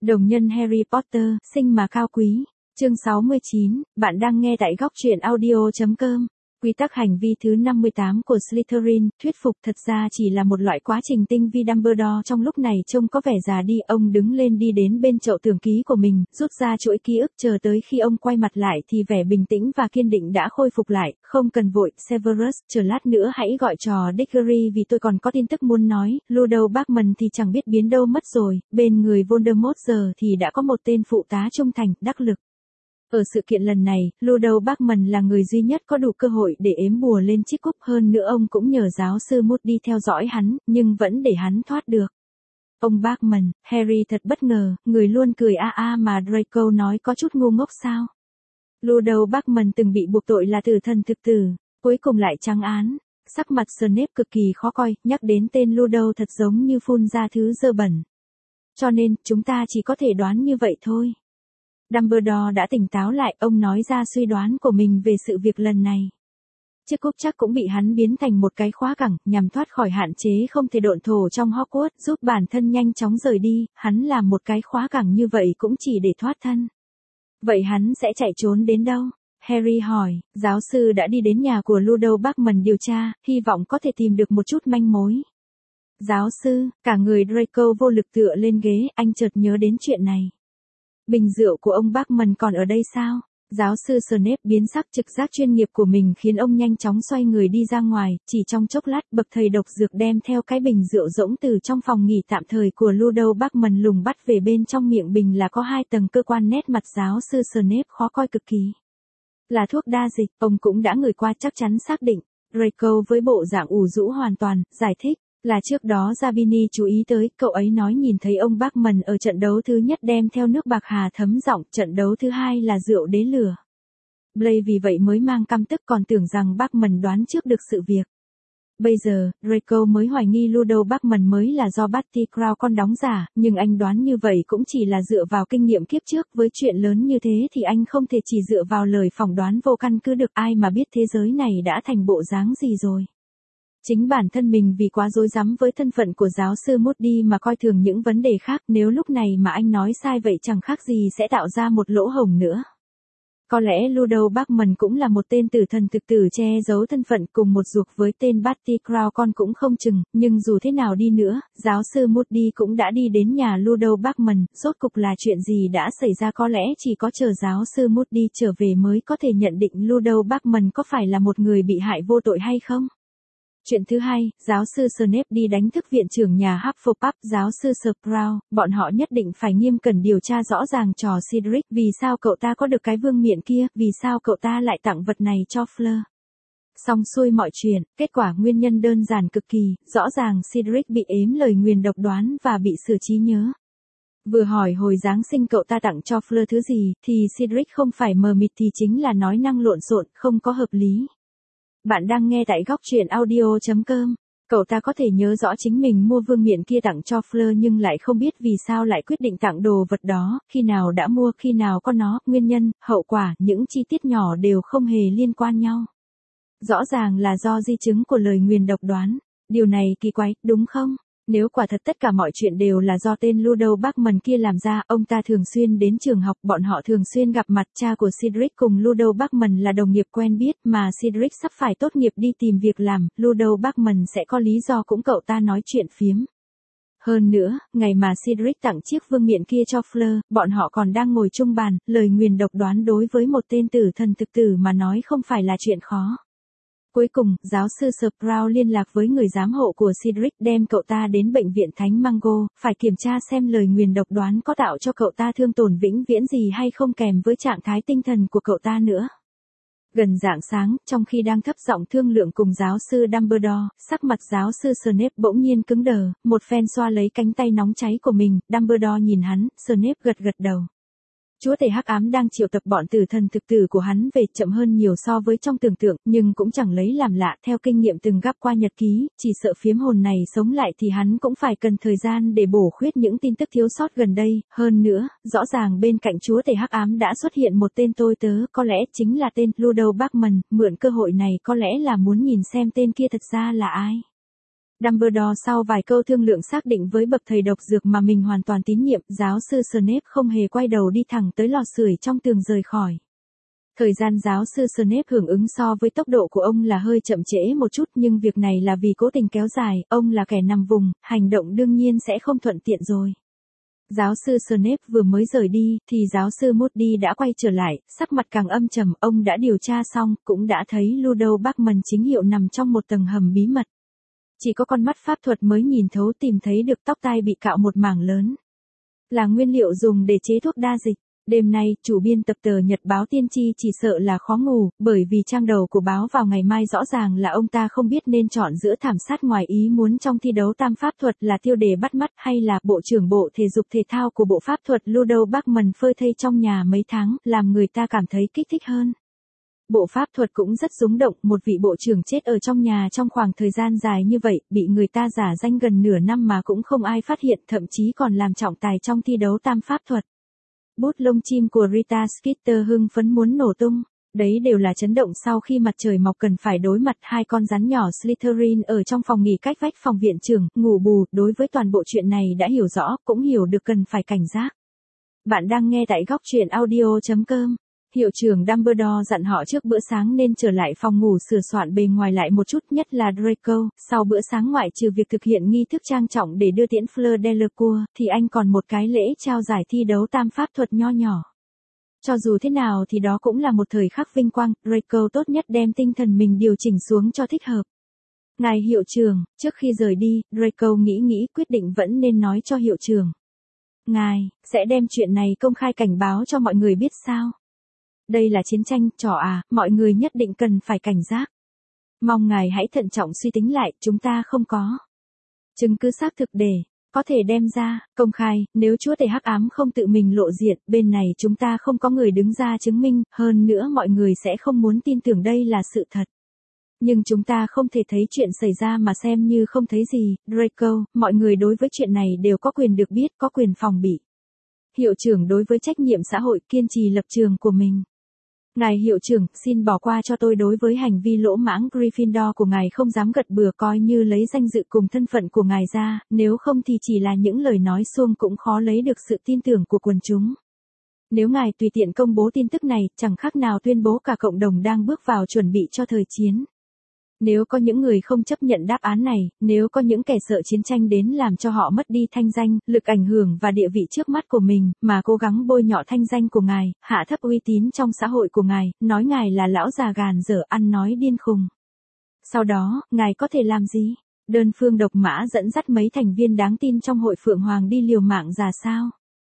Đồng nhân Harry Potter, sinh mà cao quý. Chương 69, bạn đang nghe tại góc truyện audio.com. Quy tắc hành vi thứ 58 của Slytherin, thuyết phục thật ra chỉ là một loại quá trình tinh vi. Dumbledore trong lúc này trông có vẻ già đi, ông đứng lên đi đến bên chậu tường ký của mình, rút ra chuỗi ký ức, chờ tới khi ông quay mặt lại thì vẻ bình tĩnh và kiên định đã khôi phục lại. Không cần vội, Severus, chờ lát nữa hãy gọi trò Diggory vì tôi còn có tin tức muốn nói. Ludo Bagman thì chẳng biết biến đâu mất rồi, bên người Voldemort giờ thì đã có một tên phụ tá trung thành, đắc lực. Ở sự kiện lần này, Ludo Bagman là người duy nhất có đủ cơ hội để ếm bùa lên chiếc cúp, hơn nữa ông cũng nhờ giáo sư Moody theo dõi hắn, nhưng vẫn để hắn thoát được. Ông Bagman, Harry thật bất ngờ, người luôn cười mà Draco nói có chút ngu ngốc sao. Ludo Bagman từng bị buộc tội là tử thần thực tử, cuối cùng lại trắng án. Sắc mặt Snape cực kỳ khó coi, nhắc đến tên Ludo thật giống như phun ra thứ dơ bẩn. Cho nên, chúng ta chỉ có thể đoán như vậy thôi. Dumbledore đã tỉnh táo lại, ông nói ra suy đoán của mình về sự việc lần này. Chiếc cúp chắc cũng bị hắn biến thành một cái khóa cẳng, nhằm thoát khỏi hạn chế không thể độn thổ trong Hogwarts, giúp bản thân nhanh chóng rời đi. Hắn làm một cái khóa cẳng như vậy cũng chỉ để thoát thân. Vậy hắn sẽ chạy trốn đến đâu? Harry hỏi. Giáo sư đã đi đến nhà của Ludo Bagman điều tra, hy vọng có thể tìm được một chút manh mối. Giáo sư, cả người Draco vô lực tựa lên ghế, anh chợt nhớ đến chuyện này. Bình rượu của ông Bagman còn ở đây sao? Giáo sư Snape biến sắc, trực giác chuyên nghiệp của mình khiến ông nhanh chóng xoay người đi ra ngoài, chỉ trong chốc lát bậc thầy độc dược đem theo cái bình rượu rỗng từ trong phòng nghỉ tạm thời của Ludo Bagman lùng bắt về. Bên trong miệng bình là có 2 tầng cơ quan, nét mặt giáo sư Snape khó coi cực kỳ. Là thuốc đa dịch, ông cũng đã ngửi qua, chắc chắn xác định. Draco với bộ dạng ủ rũ hoàn toàn, giải thích. Là trước đó Zabini chú ý tới, cậu ấy nói nhìn thấy ông Bagman ở trận đấu thứ nhất đem theo nước bạc hà thấm giọng, trận đấu thứ hai là rượu đế lửa. Blaise vì vậy mới mang căm tức, còn tưởng rằng Bagman đoán trước được sự việc. Bây giờ, Draco mới hoài nghi Ludo Bagman mới là do Barty Crouch con đóng giả, nhưng anh đoán như vậy cũng chỉ là dựa vào kinh nghiệm kiếp trước, với chuyện lớn như thế thì anh không thể chỉ dựa vào lời phỏng đoán vô căn cứ được, ai mà biết thế giới này đã thành bộ dáng gì rồi. Chính bản thân mình vì quá rối rắm với thân phận của giáo sư Moody mà coi thường những vấn đề khác, nếu lúc này mà anh nói sai vậy chẳng khác gì sẽ tạo ra một lỗ hổng nữa. Có lẽ Ludo Bagman cũng là một tên tử thần thực tử che giấu thân phận cùng một ruột với tên Barty Crouch con cũng không chừng, nhưng dù thế nào đi nữa, giáo sư Moody cũng đã đi đến nhà Ludo Bagman, rốt cục là chuyện gì đã xảy ra, có lẽ chỉ có chờ giáo sư Moody trở về mới có thể nhận định Ludo Bagman có phải là một người bị hại vô tội hay không. Chuyện thứ hai, giáo sư Snape đi đánh thức viện trưởng nhà Hufflepuff, giáo sư Sprout, bọn họ nhất định phải nghiêm cẩn điều tra rõ ràng trò Cedric, vì sao cậu ta có được cái vương miện kia, vì sao cậu ta lại tặng vật này cho Fleur. Xong xuôi mọi chuyện, kết quả nguyên nhân đơn giản cực kỳ, rõ ràng Cedric bị ếm lời nguyền độc đoán và bị sửa trí nhớ. Vừa hỏi hồi Giáng sinh cậu ta tặng cho Fleur thứ gì, thì Cedric không phải mờ mịt thì chính là nói năng lộn xộn, không có hợp lý. Bạn đang nghe tại góc truyện audio.com. Cậu ta có thể nhớ rõ chính mình mua vương miện kia tặng cho Fleur nhưng lại không biết vì sao lại quyết định tặng đồ vật đó, khi nào đã mua, khi nào có nó, nguyên nhân, hậu quả, những chi tiết nhỏ đều không hề liên quan nhau. Rõ ràng là do di chứng của lời nguyền độc đoán. Điều này kỳ quái, đúng không? Nếu quả thật tất cả mọi chuyện đều là do tên Ludo Bagman kia làm ra, ông ta thường xuyên đến trường học, bọn họ thường xuyên gặp mặt, cha của Cedric cùng Ludo Bagman là đồng nghiệp quen biết, mà Cedric sắp phải tốt nghiệp đi tìm việc làm, Ludo Bagman sẽ có lý do cũng cậu ta nói chuyện phiếm. Hơn nữa, ngày mà Cedric tặng chiếc vương miện kia cho Fleur, bọn họ còn đang ngồi chung bàn, lời nguyền độc đoán đối với một tên tử thần thực tử mà nói không phải là chuyện khó. Cuối cùng, giáo sư Sprout liên lạc với người giám hộ của Cedric đem cậu ta đến bệnh viện Thánh Mango, phải kiểm tra xem lời nguyền độc đoán có tạo cho cậu ta thương tổn vĩnh viễn gì hay không kèm với trạng thái tinh thần của cậu ta nữa. Gần rạng sáng, trong khi đang thấp giọng thương lượng cùng giáo sư Dumbledore, sắc mặt giáo sư Snape bỗng nhiên cứng đờ, một phen xoa lấy cánh tay nóng cháy của mình, Dumbledore nhìn hắn, Snape gật gật đầu. Chúa tể hắc ám đang triệu tập bọn tử thần thực tử của hắn về, chậm hơn nhiều so với trong tưởng tượng, nhưng cũng chẳng lấy làm lạ, theo kinh nghiệm từng gắp qua nhật ký, chỉ sợ phiếm hồn này sống lại thì hắn cũng phải cần thời gian để bổ khuyết những tin tức thiếu sót gần đây, hơn nữa, rõ ràng bên cạnh chúa tể hắc ám đã xuất hiện một tên tôi tớ, có lẽ chính là tên Ludo Bagman, mượn cơ hội này có lẽ là muốn nhìn xem tên kia thật ra là ai. Dumbledore sau vài câu thương lượng xác định với bậc thầy độc dược mà mình hoàn toàn tín nhiệm, giáo sư Snape không hề quay đầu đi thẳng tới lò sưởi trong tường rời khỏi. Thời gian giáo sư Snape hưởng ứng so với tốc độ của ông là hơi chậm trễ một chút, nhưng việc này là vì cố tình kéo dài, ông là kẻ nằm vùng, hành động đương nhiên sẽ không thuận tiện rồi. Giáo sư Snape vừa mới rời đi, thì giáo sư Moody đã quay trở lại, sắc mặt càng âm trầm, ông đã điều tra xong, cũng đã thấy Ludo Bagman chính hiệu nằm trong một tầng hầm bí mật. Chỉ có con mắt pháp thuật mới nhìn thấu tìm thấy được tóc tai bị cạo một mảng lớn. Là nguyên liệu dùng để chế thuốc đa dịch. Đêm nay, chủ biên tập tờ Nhật báo Tiên tri chỉ sợ là khó ngủ, bởi vì trang đầu của báo vào ngày mai rõ ràng là ông ta không biết nên chọn giữa thảm sát ngoài ý muốn trong thi đấu tam pháp thuật là tiêu đề bắt mắt hay là Bộ trưởng Bộ Thể dục Thể thao của Bộ Pháp thuật Ludo Bagman phơi thây trong nhà mấy tháng, làm người ta cảm thấy kích thích hơn. Bộ Pháp thuật cũng rất rúng động, một vị bộ trưởng chết ở trong nhà trong khoảng thời gian dài như vậy, bị người ta giả danh gần nửa năm mà cũng không ai phát hiện, thậm chí còn làm trọng tài trong thi đấu tam pháp thuật. Bút lông chim của Rita Skeeter hưng phấn muốn nổ tung. Đấy đều là chấn động sau khi mặt trời mọc cần phải đối mặt hai con rắn nhỏ Slytherin ở trong phòng nghỉ cách vách phòng viện trưởng, ngủ bù, đối với toàn bộ chuyện này đã hiểu rõ, cũng hiểu được cần phải cảnh giác. Bạn đang nghe tại góc truyện audio.com. Hiệu trưởng Dumbledore dặn họ trước bữa sáng nên trở lại phòng ngủ sửa soạn bề ngoài lại một chút, nhất là Draco, sau bữa sáng ngoại trừ việc thực hiện nghi thức trang trọng để đưa tiễn Fleur Delacour, thì anh còn một cái lễ trao giải thi đấu tam pháp thuật nho nhỏ. Cho dù thế nào thì đó cũng là một thời khắc vinh quang, Draco tốt nhất đem tinh thần mình điều chỉnh xuống cho thích hợp. Ngài hiệu trưởng, trước khi rời đi, Draco nghĩ quyết định vẫn nên nói cho hiệu trưởng. Ngài, sẽ đem chuyện này công khai cảnh báo cho mọi người biết sao? Đây là chiến tranh, trò à, mọi người nhất định cần phải cảnh giác. Mong ngài hãy thận trọng suy tính lại, chúng ta không có chứng cứ xác thực để có thể đem ra, công khai, nếu chúa tể hắc ám không tự mình lộ diện, bên này chúng ta không có người đứng ra chứng minh, hơn nữa mọi người sẽ không muốn tin tưởng đây là sự thật. Nhưng chúng ta không thể thấy chuyện xảy ra mà xem như không thấy gì, Draco, mọi người đối với chuyện này đều có quyền được biết, có quyền phòng bị. Hiệu trưởng đối với trách nhiệm xã hội kiên trì lập trường của mình. Ngài hiệu trưởng, xin bỏ qua cho tôi đối với hành vi lỗ mãng Gryffindor của ngài không dám gật bừa coi như lấy danh dự cùng thân phận của ngài ra, nếu không thì chỉ là những lời nói suông cũng khó lấy được sự tin tưởng của quần chúng. Nếu ngài tùy tiện công bố tin tức này, chẳng khác nào tuyên bố cả cộng đồng đang bước vào chuẩn bị cho thời chiến. Nếu có những người không chấp nhận đáp án này, nếu có những kẻ sợ chiến tranh đến làm cho họ mất đi thanh danh, lực ảnh hưởng và địa vị trước mắt của mình, mà cố gắng bôi nhọ thanh danh của ngài, hạ thấp uy tín trong xã hội của ngài, nói ngài là lão già gàn dở ăn nói điên khùng. Sau đó, ngài có thể làm gì? Đơn phương độc mã dẫn dắt mấy thành viên đáng tin trong hội Phượng Hoàng đi liều mạng ra sao?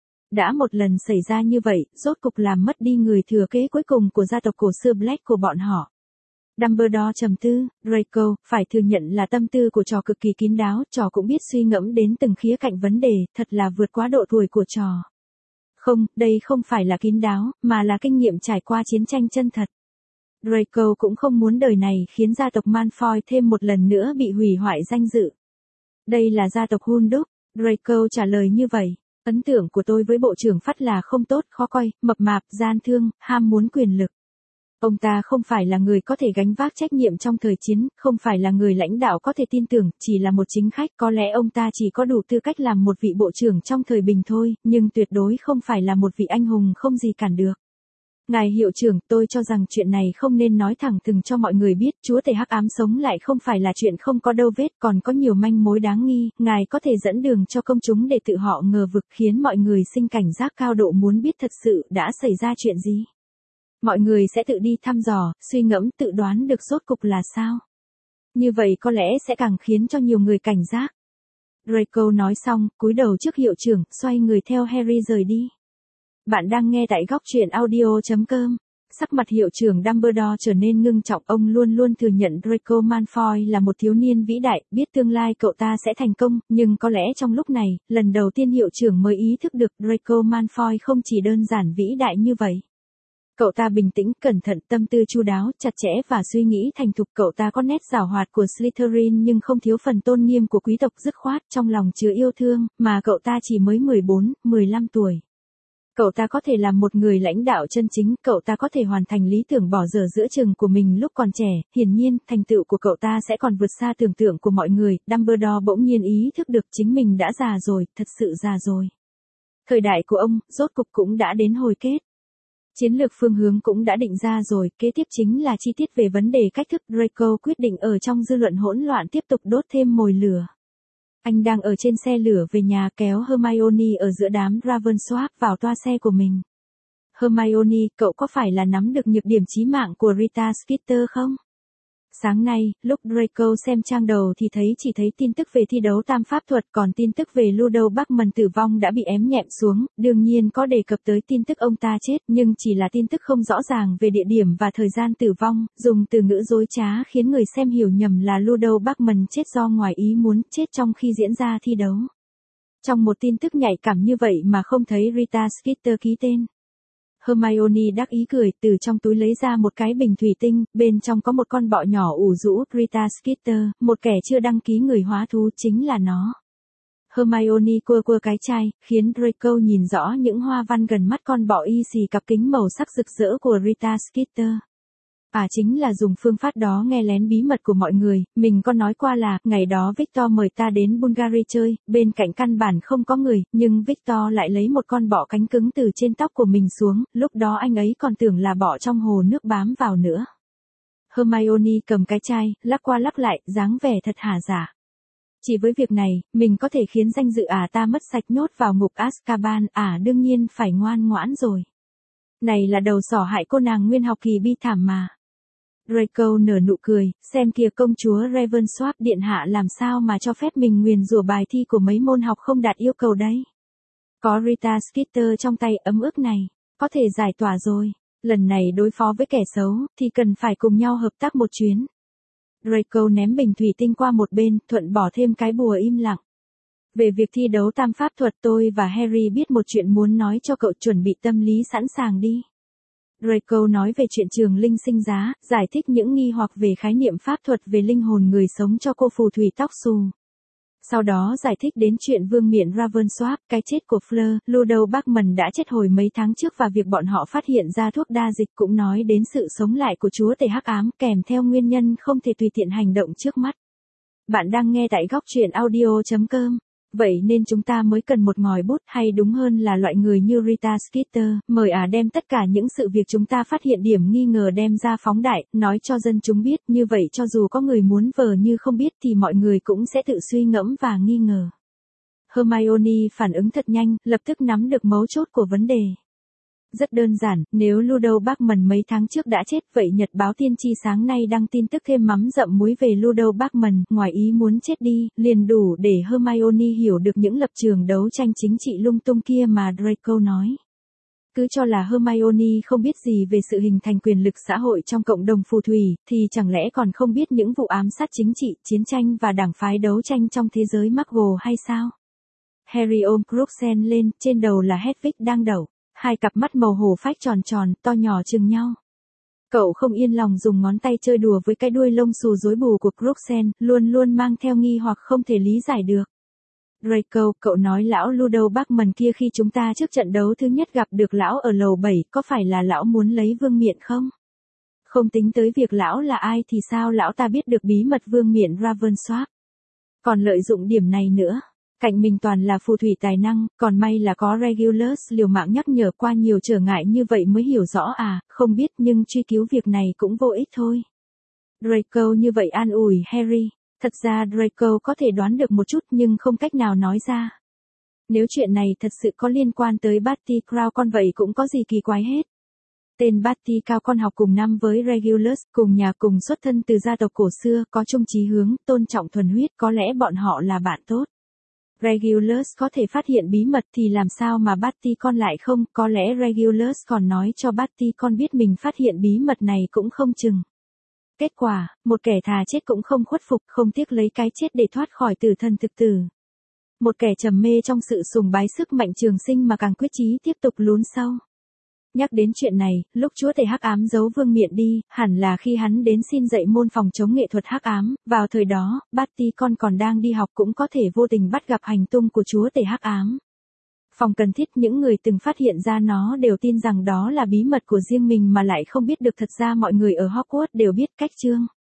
Đã một lần xảy ra như vậy, rốt cục làm mất đi người thừa kế cuối cùng của gia tộc cổ xưa Black của bọn họ. Dumbledore trầm tư, Draco, phải thừa nhận là tâm tư của trò cực kỳ kín đáo, trò cũng biết suy ngẫm đến từng khía cạnh vấn đề, thật là vượt quá độ tuổi của trò. Không, đây không phải là kín đáo, mà là kinh nghiệm trải qua chiến tranh chân thật. Draco cũng không muốn đời này khiến gia tộc Malfoy thêm một lần nữa bị hủy hoại danh dự. Đây là gia tộc Húndúc, Draco trả lời như vậy. Ấn tượng của tôi với bộ trưởng Phát là không tốt, khó coi, mập mạp, gian thương, ham muốn quyền lực. Ông ta không phải là người có thể gánh vác trách nhiệm trong thời chiến, không phải là người lãnh đạo có thể tin tưởng, chỉ là một chính khách, có lẽ ông ta chỉ có đủ tư cách làm một vị bộ trưởng trong thời bình thôi, nhưng tuyệt đối không phải là một vị anh hùng không gì cản được. Ngài hiệu trưởng, tôi cho rằng chuyện này không nên nói thẳng thừng cho mọi người biết, chúa tể hắc ám sống lại không phải là chuyện không có đâu vết, còn có nhiều manh mối đáng nghi, ngài có thể dẫn đường cho công chúng để tự họ ngờ vực khiến mọi người sinh cảnh giác cao độ muốn biết thật sự đã xảy ra chuyện gì. Mọi người sẽ tự đi thăm dò, suy ngẫm, tự đoán được rốt cục là sao. Như vậy có lẽ sẽ càng khiến cho nhiều người cảnh giác. Draco nói xong, cúi đầu trước hiệu trưởng, xoay người theo Harry rời đi. Bạn đang nghe tại góc truyện audio.com. Sắc mặt hiệu trưởng Dumbledore trở nên ngưng trọng, ông luôn luôn thừa nhận Draco Malfoy là một thiếu niên vĩ đại, biết tương lai cậu ta sẽ thành công, nhưng có lẽ trong lúc này, lần đầu tiên hiệu trưởng mới ý thức được Draco Malfoy không chỉ đơn giản vĩ đại như vậy. Cậu ta bình tĩnh, cẩn thận, tâm tư chu đáo, chặt chẽ và suy nghĩ thành thục. Cậu ta có nét giảo hoạt của Slytherin nhưng không thiếu phần tôn nghiêm của quý tộc, dứt khoát, trong lòng chứa yêu thương, mà cậu ta chỉ mới 14, 15 tuổi. Cậu ta có thể làm một người lãnh đạo chân chính, cậu ta có thể hoàn thành lý tưởng bỏ dở giữa chừng của mình lúc còn trẻ, hiển nhiên, thành tựu của cậu ta sẽ còn vượt xa tưởng tượng của mọi người. Dumbledore bỗng nhiên ý thức được chính mình đã già rồi, thật sự già rồi. Thời đại của ông, rốt cục cũng đã đến hồi kết. Chiến lược phương hướng cũng đã định ra rồi, kế tiếp chính là chi tiết về vấn đề cách thức. Draco quyết định ở trong dư luận hỗn loạn tiếp tục đốt thêm mồi lửa. Anh đang ở trên xe lửa về nhà kéo Hermione ở giữa đám Ravensworth vào toa xe của mình. Hermione, cậu có phải là nắm được nhược điểm chí mạng của Rita Skeeter không? Sáng nay, lúc Draco xem trang đầu thì chỉ thấy tin tức về thi đấu tam pháp thuật, còn tin tức về Ludo Bagman tử vong đã bị ém nhẹm xuống, đương nhiên có đề cập tới tin tức ông ta chết, nhưng chỉ là tin tức không rõ ràng về địa điểm và thời gian tử vong, dùng từ ngữ dối trá khiến người xem hiểu nhầm là Ludo Bagman chết do ngoài ý muốn, chết trong khi diễn ra thi đấu. Trong một tin tức nhạy cảm như vậy mà không thấy Rita Skeeter ký tên. Hermione đắc ý cười, từ trong túi lấy ra một cái bình thủy tinh, bên trong có một con bọ nhỏ ủ rũ. Rita Skeeter, một kẻ chưa đăng ký người hóa thú, chính là nó. Hermione cua cái chai, khiến Draco nhìn rõ những hoa văn gần mắt con bọ y xì cặp kính màu sắc rực rỡ của Rita Skeeter. Chính là dùng phương pháp đó nghe lén bí mật của mọi người. Mình có nói qua là, ngày đó Victor mời ta đến Bulgaria chơi, bên cạnh căn bản không có người, nhưng Victor lại lấy một con bọ cánh cứng từ trên tóc của mình xuống, lúc đó anh ấy còn tưởng là bọ trong hồ nước bám vào nữa. Hermione cầm cái chai, lắc qua lắc lại, dáng vẻ thật hả giả. Chỉ với việc này, mình có thể khiến danh dự ta mất sạch, nhốt vào ngục Azkaban, đương nhiên phải ngoan ngoãn rồi. Này là đầu sỏ hại cô nàng nguyên học kỳ bi thảm mà. Draco nở nụ cười, xem kìa công chúa Ravensworth điện hạ làm sao mà cho phép mình nguyền rủa bài thi của mấy môn học không đạt yêu cầu đấy. Có Rita Skeeter trong tay, ấm ức này, có thể giải tỏa rồi. Lần này đối phó với kẻ xấu, thì cần phải cùng nhau hợp tác một chuyến. Draco ném bình thủy tinh qua một bên, thuận bỏ thêm cái bùa im lặng. Về việc thi đấu tam pháp thuật, tôi và Harry biết một chuyện muốn nói cho cậu, chuẩn bị tâm lý sẵn sàng đi. Draco nói về chuyện trường linh sinh giá, giải thích những nghi hoặc về khái niệm pháp thuật về linh hồn người sống cho cô phù thủy tóc xù. Sau đó giải thích đến chuyện vương miện Ravensworth, cái chết của Fleur, Ludo Bagman đã chết hồi mấy tháng trước và việc bọn họ phát hiện ra thuốc đa dịch, cũng nói đến sự sống lại của chúa tể hắc ám, kèm theo nguyên nhân không thể tùy tiện hành động trước mắt. Bạn đang nghe tại góc truyện audio.com. Vậy nên chúng ta mới cần một ngòi bút, hay đúng hơn là loại người như Rita Skeeter, mời đem tất cả những sự việc chúng ta phát hiện điểm nghi ngờ đem ra phóng đại, nói cho dân chúng biết, như vậy cho dù có người muốn vờ như không biết thì mọi người cũng sẽ tự suy ngẫm và nghi ngờ. Hermione phản ứng thật nhanh, lập tức nắm được mấu chốt của vấn đề. Rất đơn giản, nếu Ludo Bagman mấy tháng trước đã chết, vậy Nhật báo Tiên tri sáng nay đăng tin tức thêm mắm dặm muối về Ludo Bagman, ngoài ý muốn chết đi, liền đủ để Hermione hiểu được những lập trường đấu tranh chính trị lung tung kia mà Draco nói. Cứ cho là Hermione không biết gì về sự hình thành quyền lực xã hội trong cộng đồng phù thủy, thì chẳng lẽ còn không biết những vụ ám sát chính trị, chiến tranh và đảng phái đấu tranh trong thế giới Muggle hay sao? Harry ôm Crookshanks lên, trên đầu là Hedwig đang đậu. Hai cặp mắt màu hổ phách tròn tròn, to nhỏ chừng nhau. Cậu không yên lòng dùng ngón tay chơi đùa với cái đuôi lông xù rối bù của Crookshanks, luôn luôn mang theo nghi hoặc không thể lý giải được. Draco, cậu nói lão Ludo Bagman kia khi chúng ta trước trận đấu thứ nhất gặp được lão ở lầu 7, có phải là lão muốn lấy vương miện không? Không tính tới việc lão là ai thì sao lão ta biết được bí mật vương miện Ravensworth? Còn lợi dụng điểm này nữa. Cạnh mình toàn là phù thủy tài năng, còn may là có Regulus liều mạng nhắc nhở qua nhiều trở ngại như vậy mới hiểu rõ không biết nhưng truy cứu việc này cũng vô ích thôi. Draco như vậy an ủi Harry. Thật ra Draco có thể đoán được một chút nhưng không cách nào nói ra. Nếu chuyện này thật sự có liên quan tới Barty Crouch vậy cũng có gì kỳ quái hết. Tên Barty cao con học cùng năm với Regulus, cùng nhà cùng xuất thân từ gia tộc cổ xưa, có chung chí hướng, tôn trọng thuần huyết, có lẽ bọn họ là bạn tốt. Regulus có thể phát hiện bí mật thì làm sao mà Barty con lại không, có lẽ Regulus còn nói cho Barty con biết mình phát hiện bí mật này cũng không chừng. Kết quả, một kẻ thà chết cũng không khuất phục, không tiếc lấy cái chết để thoát khỏi tử thần thực tử. Một kẻ trầm mê trong sự sùng bái sức mạnh trường sinh mà càng quyết chí tiếp tục lún sâu. Nhắc đến chuyện này, lúc chúa tể hắc ám giấu vương miện đi, hẳn là khi hắn đến xin dạy môn phòng chống nghệ thuật hắc ám, vào thời đó, Barty con còn đang đi học cũng có thể vô tình bắt gặp hành tung của chúa tể hắc ám. Phòng cần thiết những người từng phát hiện ra nó đều tin rằng đó là bí mật của riêng mình mà lại không biết được thật ra mọi người ở Hogwarts đều biết cách chương.